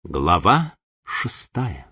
Глава 6.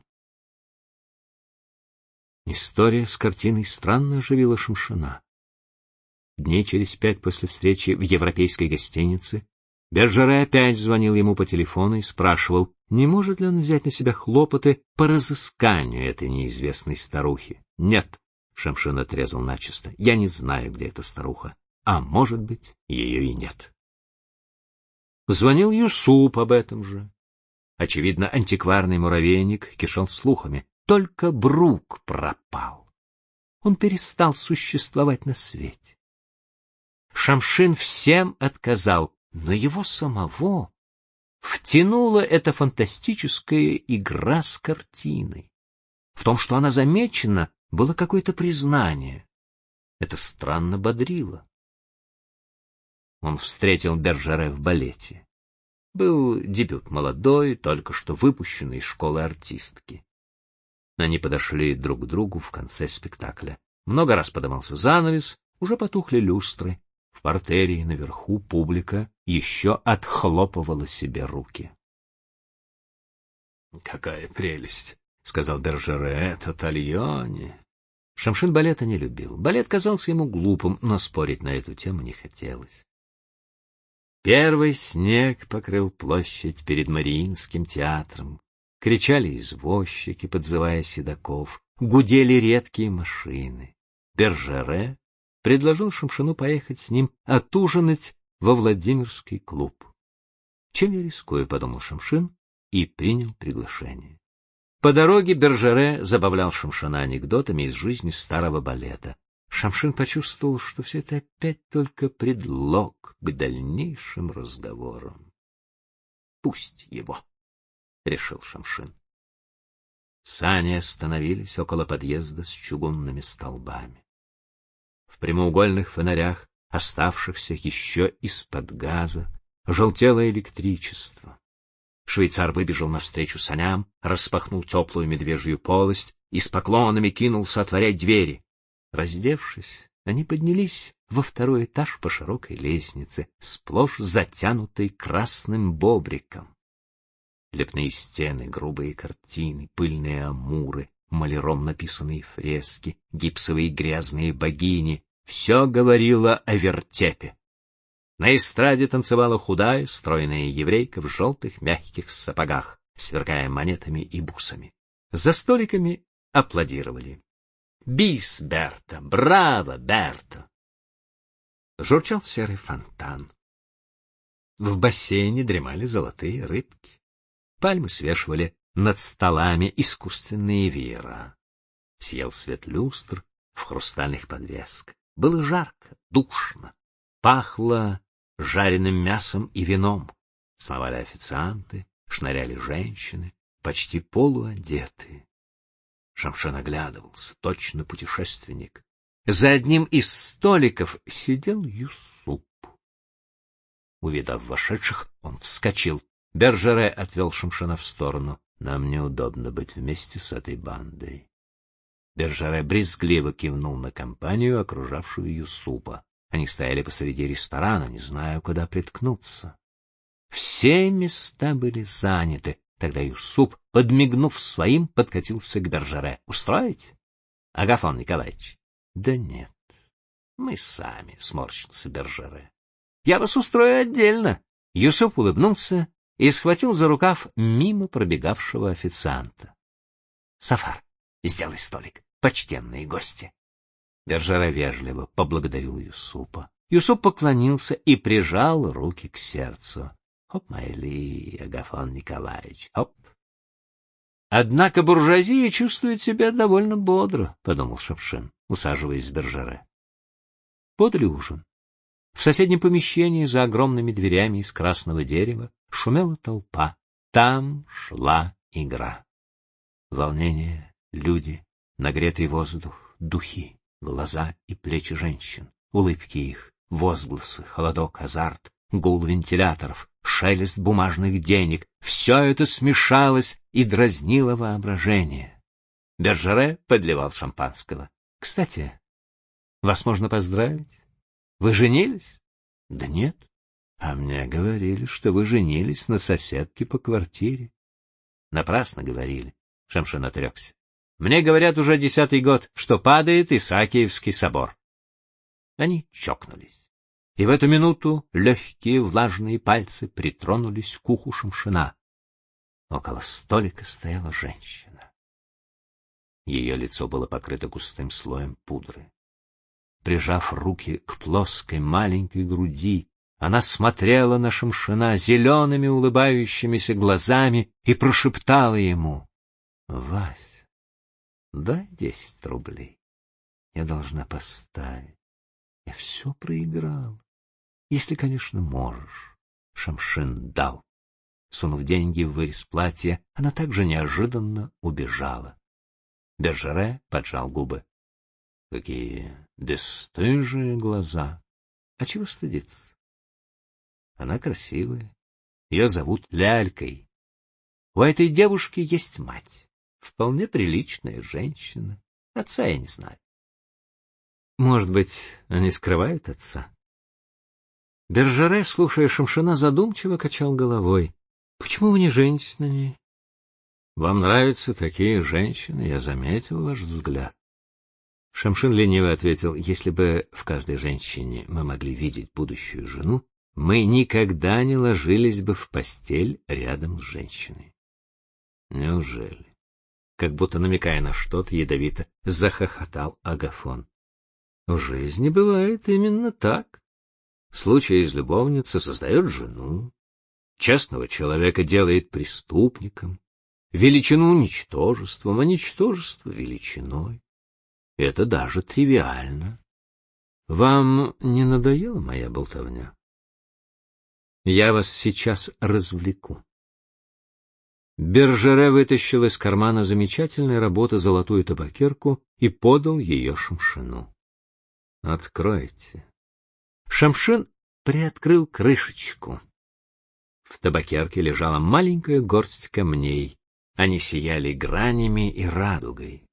История с картиной странно оживила Шамшина. Дней через 5 после встречи в европейской гостинице Бержере опять звонил ему по телефону и спрашивал, не может ли он взять на себя хлопоты по разысканию этой неизвестной старухи. «Нет», — Шамшин отрезал начисто, — «я не знаю, где эта старуха, а может быть, ее и нет». Звонил Юсуп об этом же. Очевидно, антикварный муравейник кишел слухами. Только Брук пропал. Он перестал существовать на свете. Шамшин всем отказал, но его самого втянула эта фантастическая игра с картиной. В том, что она замечена, было какое-то признание. Это странно бодрило. Он встретил Бержере в балете. Был дебют молодой, только что выпущенной из школы артистки. Они подошли друг к другу в конце спектакля. Много раз подымался занавес, уже потухли люстры. В партере наверху публика еще отхлопывала себе руки. — Какая прелесть! — сказал Бержере. — Это Тальони. Шамшин балета не любил. Балет казался ему глупым, но спорить на эту тему не хотелось. Первый снег покрыл площадь перед Мариинским театром. Кричали извозчики, подзывая седаков. Гудели редкие машины. Бержере предложил Шамшину поехать с ним отужинать во Владимирский клуб. «Чем я рискую?» — подумал Шамшин и принял приглашение. По дороге Бержере забавлял Шамшина анекдотами из жизни старого балета. Шамшин почувствовал, что все это опять только предлог к дальнейшим разговорам. «Пусть его», — решил Шамшин. Сани остановились около подъезда с чугунными столбами. В прямоугольных фонарях, оставшихся еще из-под газа, желтело электричество. Швейцар выбежал навстречу саням, распахнул теплую медвежью полость и с поклонами кинулся отворять двери. Раздевшись, они поднялись во второй этаж по широкой лестнице, сплошь затянутой красным бобриком. Лепные стены, грубые картины, пыльные амуры, маляром написанные фрески, гипсовые грязные богини — все говорило о вертепе. На эстраде танцевала худая, стройная еврейка в желтых мягких сапогах, сверкая монетами и бусами. За столиками аплодировали. «Бис, Берта! Браво, Берта!» Журчал серый фонтан. В бассейне дремали золотые рыбки. Пальмы свешивали над столами искусственные веера. Сиял свет люстр в хрустальных подвесках. Было жарко, душно. Пахло жареным мясом и вином. Сновали официанты, шныряли женщины, почти полуодетые. Шамшин оглядывался, точно путешественник. За одним из столиков сидел Юсуп. Увидав вошедших, он вскочил. Бержере отвел Шамшина в сторону. «Нам неудобно быть вместе с этой бандой». Бержере брезгливо кивнул на компанию, окружавшую Юсупа. Они стояли посреди ресторана, не зная, куда приткнуться. Все места были заняты. Тогда Юсуп, подмигнув своим, подкатился к Бержере. «Устроить, Агафон Николаевич?» «Да нет, мы сами», — сморщился Бержере. «Я вас устрою отдельно». Юсуп улыбнулся и схватил за рукав мимо пробегавшего официанта. «Сафар, сделай столик, почтенные гости». Бержере вежливо поблагодарил Юсупа. Юсуп поклонился и прижал руки к сердцу. «Хоп, майли, Агафон Николаевич, хоп!» «Однако буржуазия чувствует себя довольно бодро», — подумал Шамшин, усаживаясь с Бержере. Подали ужин. В соседнем помещении за огромными дверями из красного дерева шумела толпа. Там шла игра. Волнение, люди, нагретый воздух, духи, глаза и плечи женщин, улыбки их, возгласы, холодок, азарт, гул вентиляторов, шелест бумажных денег — все это смешалось и дразнило воображение. Бержере подливал шампанского. «Кстати, вас можно поздравить? Вы женились?» «Да нет. А мне говорили, что вы женились на соседке по квартире». Напрасно говорили. Шамшин отрекся. Мне говорят уже 10-й год, что падает Исаакиевский собор. Они чокнулись. И в эту минуту легкие влажные пальцы притронулись к уху Шамшина. Около столика стояла женщина. Ее лицо было покрыто густым слоем пудры. Прижав руки к плоской маленькой груди, она смотрела на Шамшина зелеными улыбающимися глазами и прошептала ему: — Вася, дай 10 рублей. Я должна поставить. Я все проиграл. Если, конечно, можешь. Шамшин дал. Сунув деньги в вырез платья, она также неожиданно убежала. Бержере поджал губы. Какие бесстыжие глаза. А чего стыдиться? Она красивая. Ее зовут Лялькой. У этой девушки есть мать. Вполне приличная женщина. Отца я не знаю. Может быть, они скрывают отца? Бержере, слушая Шамшина, задумчиво качал головой. Почему вы не женитесь на ней? Вам нравятся такие женщины, я заметил ваш взгляд. Шамшин лениво ответил: если бы в каждой женщине мы могли видеть будущую жену, мы никогда не ложились бы в постель рядом с женщиной. Неужели? Как будто намекая на что-то, ядовито захохотал Агафон. В жизни бывает именно так. Случай из любовницы создает жену, честного человека делает преступником, величину ничтожеством, а ничтожество величиной. Это даже тривиально. Вам не надоела моя болтовня? Я вас сейчас развлеку. Бержере вытащил из кармана замечательной работы золотую табакерку и подал ее Шамшину. Откройте. Шамшин приоткрыл крышечку. В табакерке лежала маленькая горсть камней. Они сияли гранями и радугой.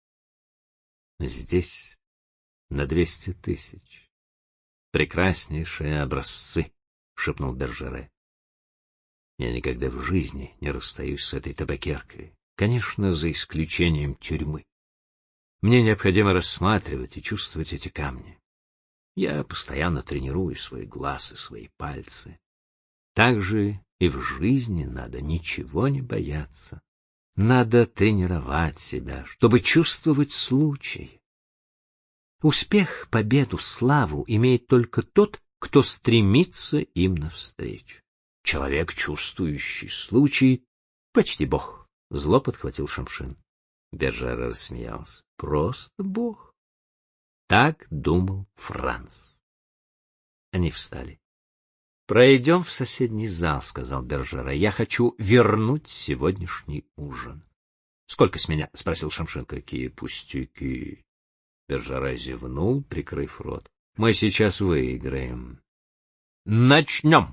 Здесь на 200 000. Прекраснейшие образцы, — шепнул Бержере. Я никогда в жизни не расстаюсь с этой табакеркой, конечно, за исключением тюрьмы. Мне необходимо рассматривать и чувствовать эти камни. Я постоянно тренирую свой глаз и свои пальцы. Так же и в жизни надо ничего не бояться. Надо тренировать себя, чтобы чувствовать случай. Успех, победу, славу имеет только тот, кто стремится им навстречу. Человек, чувствующий случай, почти бог. Зло подхватил Шамшин. Бержере рассмеялся. Просто бог. Так думал Франц. Они встали. Пройдем в соседний зал, — сказал Бержере. Я хочу вернуть сегодняшний ужин. Сколько с меня? — спросил Шамшин. Какие пустяки. Бержере зевнул, прикрыв рот. Мы сейчас выиграем. Начнем.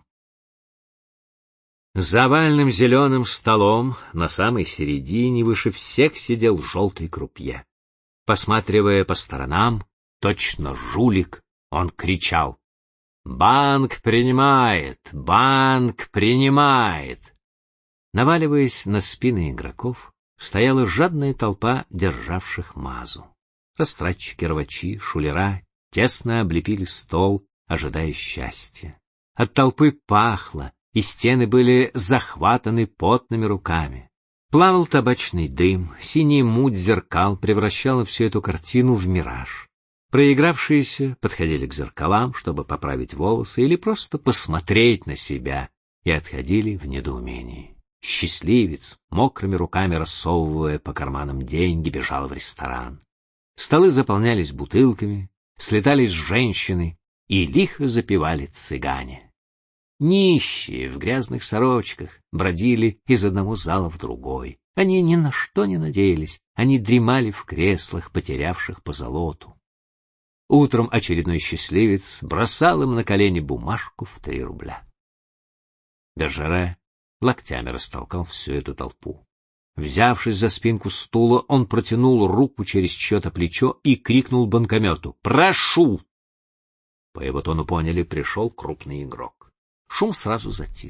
За овальным зеленым столом на самой середине выше всех сидел желтый крупье. Посматривая по сторонам, точно жулик, он кричал: «Банк принимает! Банк принимает!» Наваливаясь на спины игроков, стояла жадная толпа державших мазу. Растратчики, рвачи, шулера тесно облепили стол, ожидая счастья. От толпы пахло, и стены были захватаны потными руками. Плавал табачный дым, синяя муть зеркал превращала всю эту картину в мираж. Проигравшиеся подходили к зеркалам, чтобы поправить волосы или просто посмотреть на себя, и отходили в недоумении. Счастливец, мокрыми руками рассовывая по карманам деньги, бежал в ресторан. Столы заполнялись бутылками, слетались женщины и лихо запевали цыгане. Нищие в грязных сорочках бродили из одного зала в другой. Они ни на что не надеялись, они дремали в креслах, потерявших позолоту. Утром очередной счастливец бросал им на колени бумажку в 3 рубля. Бержере локтями растолкал всю эту толпу. Взявшись за спинку стула, он протянул руку через чье-то плечо и крикнул банкомету: «Прошу!» По его тону поняли, пришел крупный игрок. Шум сразу затих.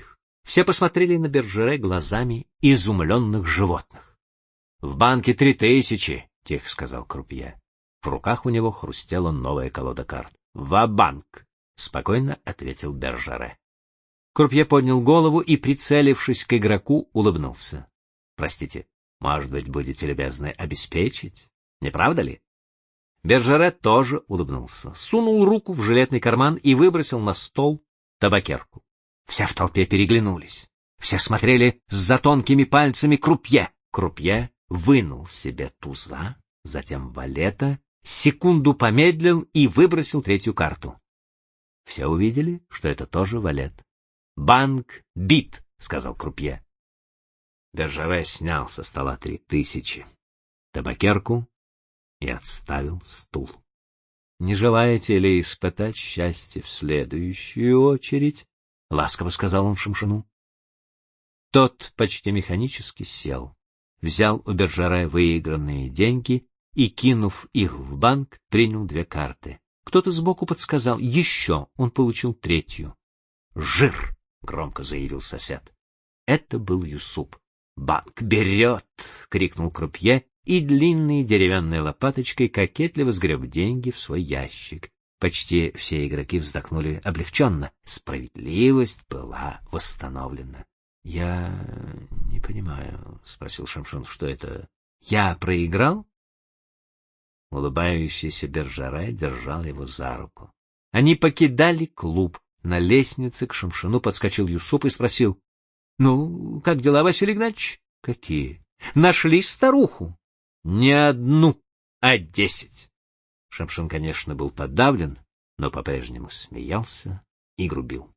Все посмотрели на Бержере глазами изумленных животных. — В банке 3000, — тихо сказал крупье. В руках у него хрустела новая колода карт. — Ва-банк, — спокойно ответил Бержере. Крупье поднял голову и, прицелившись к игроку, улыбнулся. — Простите, может быть, будете любезны обеспечить? Не правда ли? Бержере тоже улыбнулся, сунул руку в жилетный карман и выбросил на стол табакерку. Все в толпе переглянулись. Все смотрели за тонкими пальцами крупье. Крупье вынул себе туза, затем валета, секунду помедлил и выбросил третью карту. Все увидели, что это тоже валет. — Банк бит, — сказал крупье. Бержере снял со стола 3000, табакерку и отставил стул. — Не желаете ли испытать счастье в следующую очередь? — ласково сказал он Шамшину. Тот почти механически сел, взял у Бержере выигранные деньги и, кинув их в банк, принял 2 карты. Кто-то сбоку подсказал еще, он получил 3-ю. «Жир!» — громко заявил сосед. Это был Юсуп. «Банк берет!» — крикнул крупье и длинной деревянной лопаточкой кокетливо сгреб деньги в свой ящик. Почти все игроки вздохнули облегченно. Справедливость была восстановлена. — Я не понимаю, — спросил Шамшин, — что это? Я проиграл? Улыбающийся Бержере держал его за руку. Они покидали клуб. На лестнице к Шамшину подскочил Юсуп и спросил: — Ну, как дела, Василий Игнатьевич? — Какие? — Нашли старуху. — Не одну, а 10. Шамшин, конечно, был подавлен, но по-прежнему смеялся и грубил.